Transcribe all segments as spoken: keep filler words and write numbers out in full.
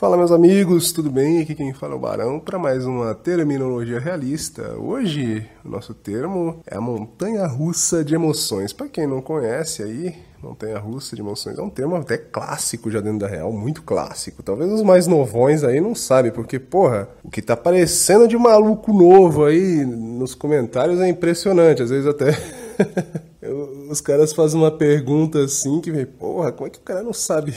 Fala, meus amigos, tudo bem? Aqui quem fala é o Barão para mais uma terminologia realista. Hoje o nosso termo é a montanha-russa de emoções. Para quem não conhece aí, montanha-russa de emoções é um termo até clássico já dentro da real, muito clássico. Talvez os mais novões aí não sabem, porque, porra, o que tá aparecendo de maluco novo aí nos comentários é impressionante. Às vezes até... Os caras fazem uma pergunta assim que vem, porra, como é que o cara não sabe?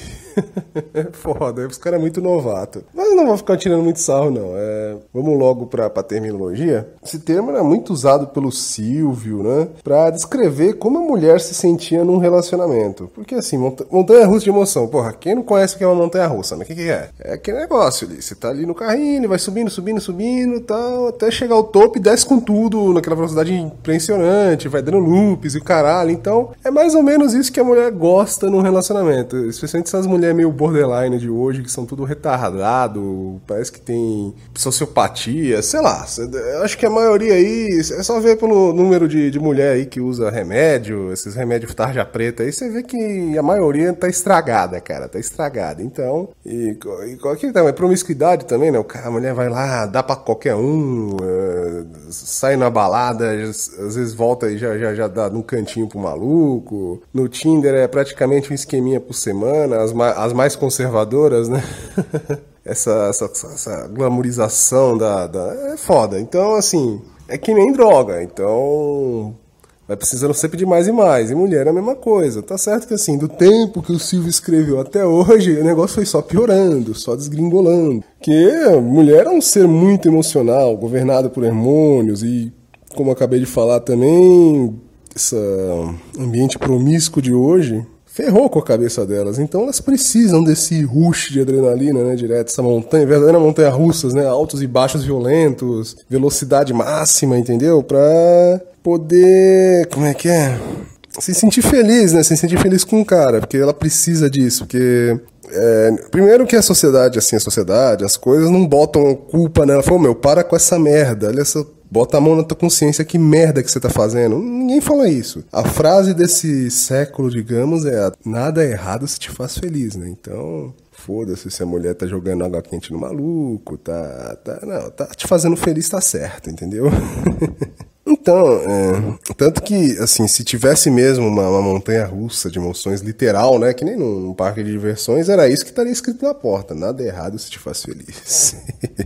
É foda, os caras é muito novato. Mas eu não vou ficar tirando muito sarro, não. É... Vamos logo pra, pra terminologia. Esse termo era muito usado pelo Silvio, né? Pra descrever como a mulher se sentia num relacionamento. Porque assim, monta... montanha-russa de emoção. Porra, quem não conhece o que é uma montanha-russa? Mas o que, que é? É aquele negócio ali. Você tá ali no carrinho, ele vai subindo, subindo, subindo e tal, até chegar ao topo e desce com tudo naquela velocidade impressionante, vai dando loops e o caralho. Então, é mais ou menos isso que a mulher gosta num relacionamento. Especialmente essas mulheres meio borderline de hoje, que são tudo retardado, parece que tem sociopatia, sei lá. Eu acho que a maioria aí, é só ver pelo número de, de mulher aí que usa remédio, esses remédios tarja preta aí, você vê que a maioria tá estragada, cara, tá estragada. Então, e, e qualquer também, promiscuidade também, né? O cara, a mulher vai lá, dá pra qualquer um, uh, sai na balada, às vezes volta e já, já, já dá num cantinho pro maluco. No Tinder é praticamente um esqueminha por semana, as, ma- as mais conservadoras, né? essa, essa, essa glamorização da, da... é foda. Então, assim, é que nem droga. Então, vai precisando sempre de mais e mais. E mulher é a mesma coisa. Tá certo que, assim, do tempo que o Silvio escreveu até hoje, o negócio foi só piorando, só desgringolando. Que mulher é um ser muito emocional, governado por hormônios e, como eu acabei de falar também... esse ambiente promíscuo de hoje ferrou com a cabeça delas. Então elas precisam desse rush de adrenalina, né, direto, essa montanha, verdadeira montanha russas, né, altos e baixos violentos, velocidade máxima, entendeu? Pra poder, como é que é? Se sentir feliz, né, se sentir feliz com o cara, porque ela precisa disso, porque... É, primeiro que a sociedade, assim, a sociedade, as coisas não botam culpa nela. Fala, meu, para com essa merda, olha essa... Bota a mão na tua consciência, que merda que você tá fazendo. Ninguém fala isso. A frase desse século, digamos, é nada é errado se te faz feliz, né? Então, foda-se se a mulher tá jogando água quente no maluco, tá... tá não, tá te fazendo feliz, tá certo, entendeu? Então, é, tanto que, assim, se tivesse mesmo uma, uma montanha-russa de emoções literal, né, que nem num, num parque de diversões, era isso que estaria escrito na porta, nada é errado se te faz feliz.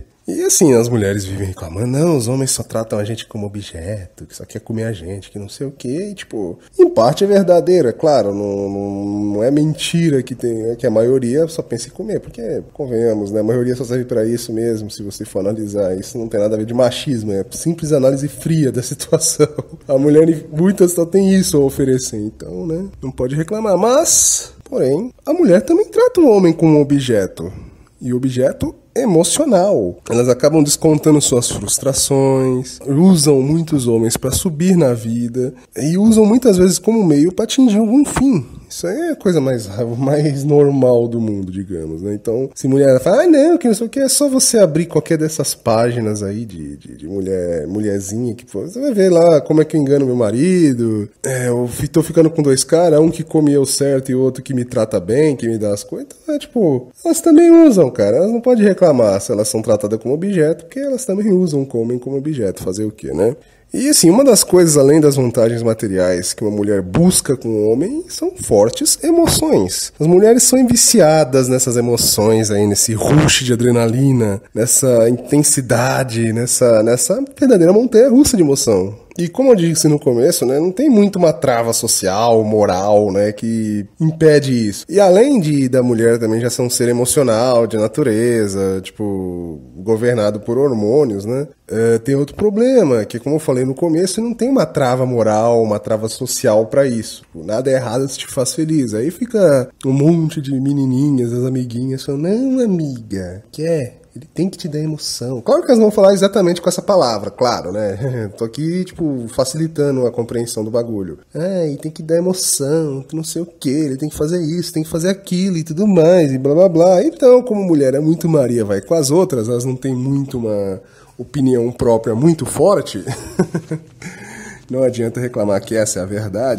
E assim, as mulheres vivem reclamando, não, os homens só tratam a gente como objeto, que só quer comer a gente, que não sei o quê, e tipo, em parte é verdadeira, claro, não, não, não é mentira que, tem, que a maioria só pensa em comer, porque, convenhamos, né, a maioria só serve pra isso mesmo, se você for analisar, isso não tem nada a ver de machismo, é simples análise fria da situação. A mulher, muitas só tem isso a oferecer, então, né, não pode reclamar, mas, porém, a mulher também trata o homem como um objeto, e objeto emocional. Elas acabam descontando suas frustrações, usam muitos homens para subir na vida e usam muitas vezes como meio para atingir algum fim. Isso aí é a coisa mais, mais normal do mundo, digamos, né? Então, se mulher fala, ah, não, que não sei o que, é só você abrir qualquer dessas páginas aí de, de, de mulher, mulherzinha, que pô, você vai ver lá como é que eu engano meu marido, é, eu tô ficando com dois caras, um que come eu certo e outro que me trata bem, que me dá as coisas. Então, é tipo, elas também usam, cara, elas não podem reclamar se elas são tratadas como objeto, porque elas também usam, comem como objeto, fazer o quê, né? E assim, uma das coisas, além das vantagens materiais que uma mulher busca com o homem, são fortes emoções. As mulheres são viciadas nessas emoções aí, nesse rush de adrenalina, nessa intensidade, nessa, nessa verdadeira montanha-russa de emoção. E como eu disse no começo, né, não tem muito uma trava social, moral, né, que impede isso. E além de da mulher também já ser um ser emocional, de natureza, tipo, governado por hormônios, né, é, tem outro problema, que como eu falei no começo, não tem uma trava moral, uma trava social pra isso. Nada é errado se te faz feliz. Aí fica um monte de menininhas, as amiguinhas, falando, não, amiga, quer... Ele tem que te dar emoção. Claro que elas vão falar exatamente com essa palavra, claro, né? Tô aqui, tipo, facilitando a compreensão do bagulho. Ah, ele tem que dar emoção, que não sei o que, ele tem que fazer isso, tem que fazer aquilo e tudo mais, e blá blá blá. Então, como mulher é muito Maria, vai com as outras, elas não têm muito uma opinião própria muito forte. Não adianta reclamar que essa é a verdade.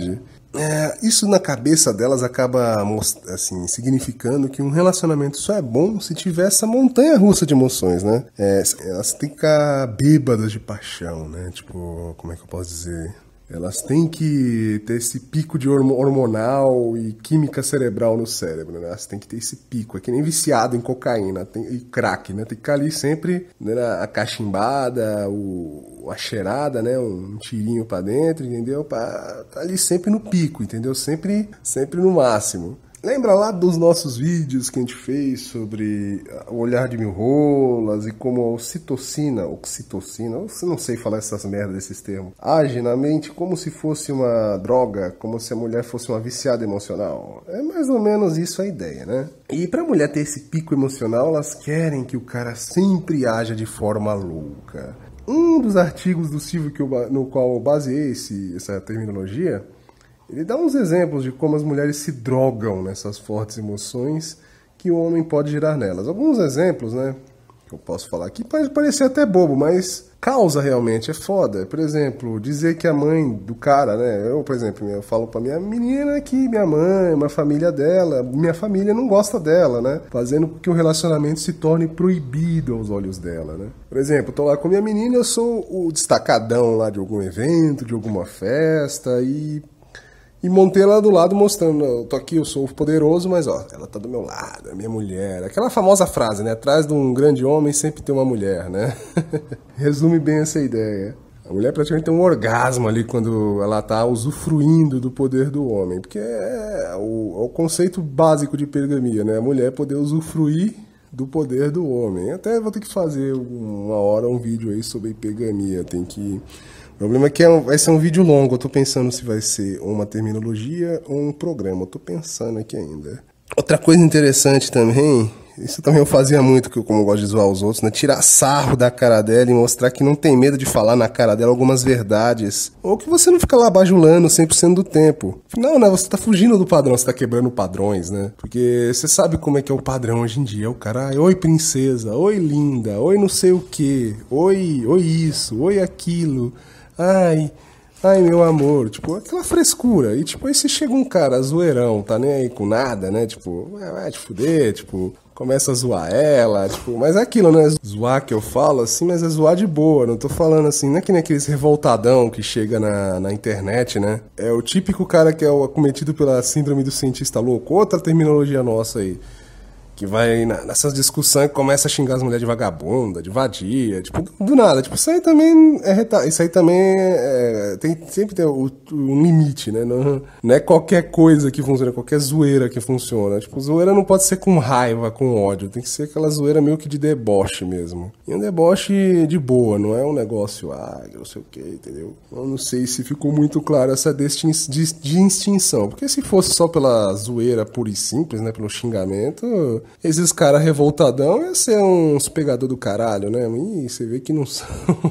É, isso na cabeça delas acaba assim, significando que um relacionamento só é bom se tiver essa montanha-russa de emoções, né? É, elas têm que ficar bêbadas de paixão, né? Tipo, como é que eu posso dizer? Elas têm que ter esse pico de hormonal e química cerebral no cérebro, né? Elas têm que ter esse pico. É que nem viciado em cocaína tem, e crack, né? Tem que ficar ali sempre, né, a cachimbada, o, a cheirada, né? Um tirinho pra dentro, entendeu? Pra tá ali sempre no pico, entendeu? Sempre, sempre no máximo. Lembra lá dos nossos vídeos que a gente fez sobre o olhar de mil rolas e como a ocitocina, oxitocina, eu não sei falar essas merdas desses termos, age na mente como se fosse uma droga, como se a mulher fosse uma viciada emocional. É mais ou menos isso a ideia, né? E pra mulher ter esse pico emocional, elas querem que o cara sempre haja de forma louca. Um dos artigos do Silvio que eu, no qual eu baseei esse, essa terminologia, ele dá uns exemplos de como as mulheres se drogam nessas fortes emoções que o homem pode gerar nelas. Alguns exemplos, né, que eu posso falar aqui, pode parecer até bobo, mas causa realmente, é foda. Por exemplo, dizer que a mãe do cara, né, eu, por exemplo, eu falo pra minha menina que minha mãe, uma família dela, minha família não gosta dela, né, fazendo com que o relacionamento se torne proibido aos olhos dela, né. Por exemplo, tô lá com minha menina, eu sou o destacadão lá de algum evento, de alguma festa e... E montei ela do lado mostrando, eu tô aqui, eu sou poderoso, mas ó, ela tá do meu lado, é minha mulher. Aquela famosa frase, né? Atrás de um grande homem sempre tem uma mulher, né? Resume bem essa ideia. A mulher praticamente tem um orgasmo ali quando ela tá usufruindo do poder do homem. Porque é o, é o conceito básico de hipergamia, né? A mulher poder usufruir do poder do homem. Até vou ter que fazer uma hora um vídeo aí sobre hipergamia, tem que... O problema é que é um, vai ser um vídeo longo, eu tô pensando se vai ser uma terminologia ou um programa, eu tô pensando aqui ainda. Outra coisa interessante também, isso também eu fazia muito, que eu, como eu gosto de zoar os outros, né? Tirar sarro da cara dela e mostrar que não tem medo de falar na cara dela algumas verdades. Ou que você não fica lá bajulando cem por cento do tempo. Não, né? Você tá fugindo do padrão, você tá quebrando padrões, né? Porque você sabe como é que é o padrão hoje em dia. O cara, oi princesa, oi linda, oi não sei o que, oi, oi isso, oi aquilo. Ai, ai meu amor, tipo, aquela frescura. E tipo, aí você chega um cara zoeirão, tá nem aí com nada, né? Tipo, vai te fuder, tipo, começa a zoar ela, tipo, mas é aquilo, né? Zoar que eu falo assim, mas é zoar de boa, não tô falando assim, não é que nem aqueles revoltadão que chega na, na internet, né? É o típico cara que é o acometido pela síndrome do cientista louco, outra terminologia nossa aí. Que vai nessas discussões que começa a xingar as mulheres de vagabunda, de vadia, tipo, do nada. Tipo, isso aí também é reta... Isso aí também é... tem sempre tem o, um limite, né? Não, não é qualquer coisa que funciona, qualquer zoeira que funciona. Tipo, zoeira não pode ser com raiva, com ódio. Tem que ser aquela zoeira meio que de deboche mesmo. E um deboche de boa, não é um negócio, ah, não sei o que, entendeu? Eu não sei se ficou muito claro essa distin... de, de distinção. Porque se fosse só pela zoeira pura e simples, né? Pelo xingamento... Esses caras revoltadão ia ser uns pegador do caralho, né? E você vê que não são.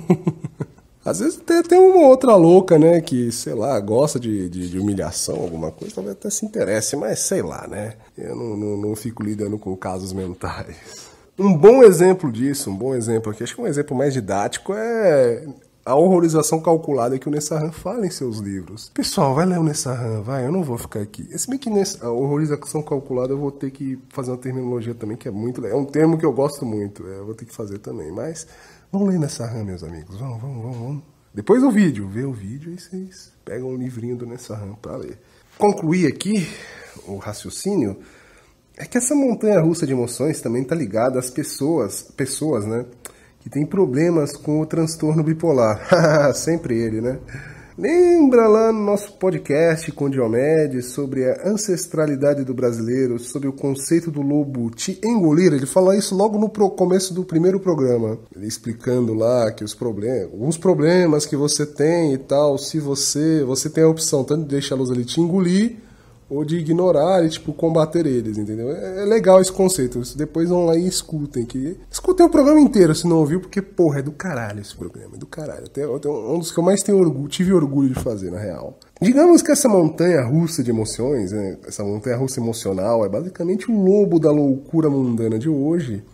Às vezes até tem uma outra louca, né? Que, sei lá, gosta de, de, de humilhação, alguma coisa, talvez até se interesse, mas sei lá, né? Eu não, não, não fico lidando com casos mentais. Um bom exemplo disso, um bom exemplo aqui, acho que um exemplo mais didático é a horrorização calculada que o Nessahan fala em seus livros. Pessoal, vai ler o Nessahan, vai, eu não vou ficar aqui. Se bem que nessa, a horrorização calculada eu vou ter que fazer uma terminologia também que é muito legal. É um termo que eu gosto muito, é, eu vou ter que fazer também. Mas vamos ler Nessahan, meus amigos, vamos, vamos, vamos, vamos. Depois do vídeo, vê o vídeo e vocês pegam um livrinho do Nessahan para ler. Concluir aqui o raciocínio é que essa montanha-russa de emoções também está ligada às pessoas, pessoas, né? Que tem problemas com o transtorno bipolar. Sempre ele, né? Lembra lá no nosso podcast com o Diomedes sobre a ancestralidade do brasileiro, sobre o conceito do lobo te engolir? Ele fala isso logo no começo do primeiro programa. Ele explicando lá que os problemas, alguns problemas que você tem e tal, se você, você tem a opção tanto de deixá-los ali te engolir, ou de ignorar e, tipo, combater eles, entendeu? É legal esse conceito. Depois vão lá e escutem. Que... Escutem o programa inteiro, se não ouviu, porque, porra, é do caralho esse programa. É do caralho. Até, até um dos que eu mais tenho orgulho, tive orgulho de fazer, na real. Digamos que essa montanha-russa de emoções, né, essa montanha-russa emocional, é basicamente o lobo da loucura mundana de hoje,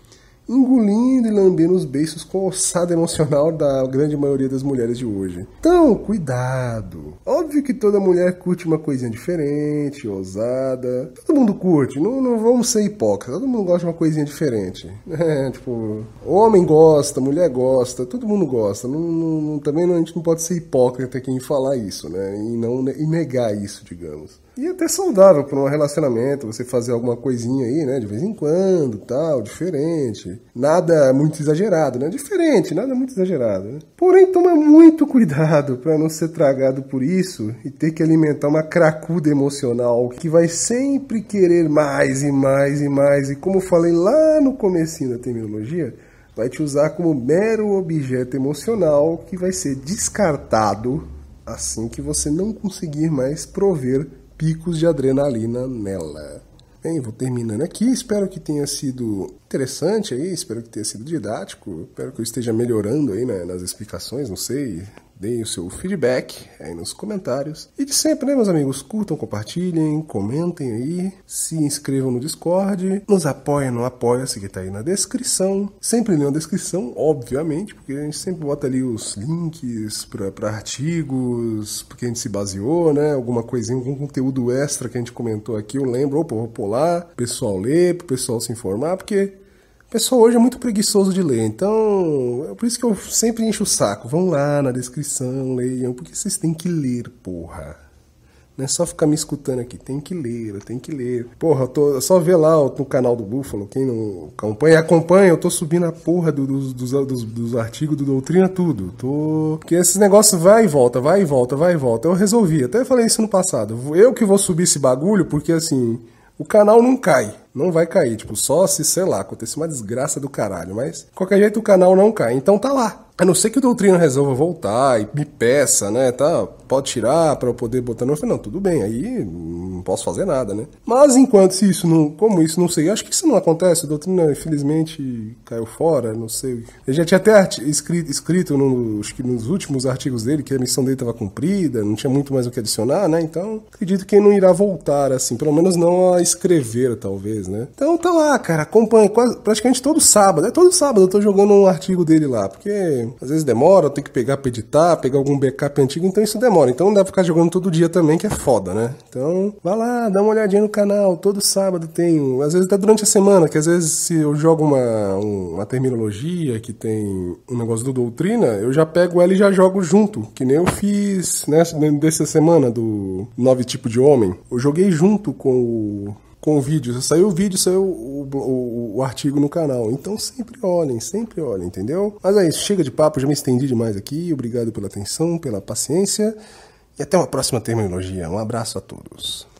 engolindo e lambendo os beiços com a ossada emocional da grande maioria das mulheres de hoje. Então, cuidado. Óbvio que toda mulher curte uma coisinha diferente, ousada. Todo mundo curte, não, não vamos ser hipócritas. Todo mundo gosta de uma coisinha diferente. É, tipo, homem gosta, mulher gosta, todo mundo gosta. Não, não, também não, a gente não pode ser hipócrita aqui em falar isso, né? E, não, e negar isso, digamos. E até saudável para um relacionamento, você fazer alguma coisinha aí, né, de vez em quando, tal, diferente. Nada muito exagerado, né? Diferente, nada muito exagerado, né? Porém, toma muito cuidado para não ser tragado por isso e ter que alimentar uma cracuda emocional que vai sempre querer mais e mais e mais. E como eu falei lá no comecinho da terminologia, vai te usar como mero objeto emocional que vai ser descartado assim que você não conseguir mais prover picos de adrenalina nela. Bem, vou terminando aqui. Espero que tenha sido interessante aí, espero que tenha sido didático, espero que eu esteja melhorando aí, né, nas explicações, não sei. Deem o seu feedback aí nos comentários. E de sempre, né, meus amigos? Curtam, compartilhem, comentem aí, se inscrevam no Discord, nos apoiem no Apoia-se, que tá aí na descrição. Sempre na descrição, obviamente, porque a gente sempre bota ali os links para artigos, porque a gente se baseou, né? Alguma coisinha, algum conteúdo extra que a gente comentou aqui, eu lembro, opa, vou pôr lá, o pessoal ler, pro pessoal se informar, porque o pessoal hoje é muito preguiçoso de ler, então é por isso que eu sempre encho o saco. Vão lá na descrição, leiam, porque vocês têm que ler, porra. Não é só ficar me escutando aqui, tem que ler, tem que ler. Porra, eu tô, é só ver lá no canal do Búfalo, quem não acompanha, acompanha, eu tô subindo a porra do, dos, dos, dos, dos artigos do Doutrina, tudo. Tô... Porque esses negócios vai e volta, vai e volta, vai e volta. Eu resolvi, até falei isso no passado. Eu que vou subir esse bagulho, porque assim, o canal não cai. Não vai cair, tipo, só se, sei lá, acontecer uma desgraça do caralho, mas de qualquer jeito o canal não cai, então tá lá. A não ser que o Doutrina resolva voltar e me peça, né, tá, pode tirar pra eu poder botar no... Eu falei, não, tudo bem, aí não posso fazer nada, né. Mas enquanto se isso não, como isso não sei, acho que isso não acontece, o Doutrina infelizmente caiu fora, não sei. Ele já tinha até escrito, escrito no, acho que nos últimos artigos dele que a missão dele estava cumprida, não tinha muito mais o que adicionar, né, então acredito que ele não irá voltar, assim, pelo menos não a escrever, talvez, né. Então tá lá, cara, acompanha quase, praticamente todo sábado, é todo sábado eu tô jogando um artigo dele lá, porque às vezes demora, eu tenho que pegar pra editar, pegar algum backup antigo, então isso demora. Então não dá pra ficar jogando todo dia também, que é foda, né? Então, vai lá, dá uma olhadinha no canal, todo sábado tem, às vezes até durante a semana, que às vezes se eu jogo uma, uma terminologia que tem um negócio do Doutrina, eu já pego ela e já jogo junto, que nem eu fiz, né, dessa semana do Nove Tipos de Homem. Eu joguei junto com o... com o vídeo, saiu o vídeo, saiu o, o, o artigo no canal, então sempre olhem, sempre olhem, entendeu? Mas é isso, chega de papo, já me estendi demais aqui, obrigado pela atenção, pela paciência, e até uma próxima terminologia, um abraço a todos.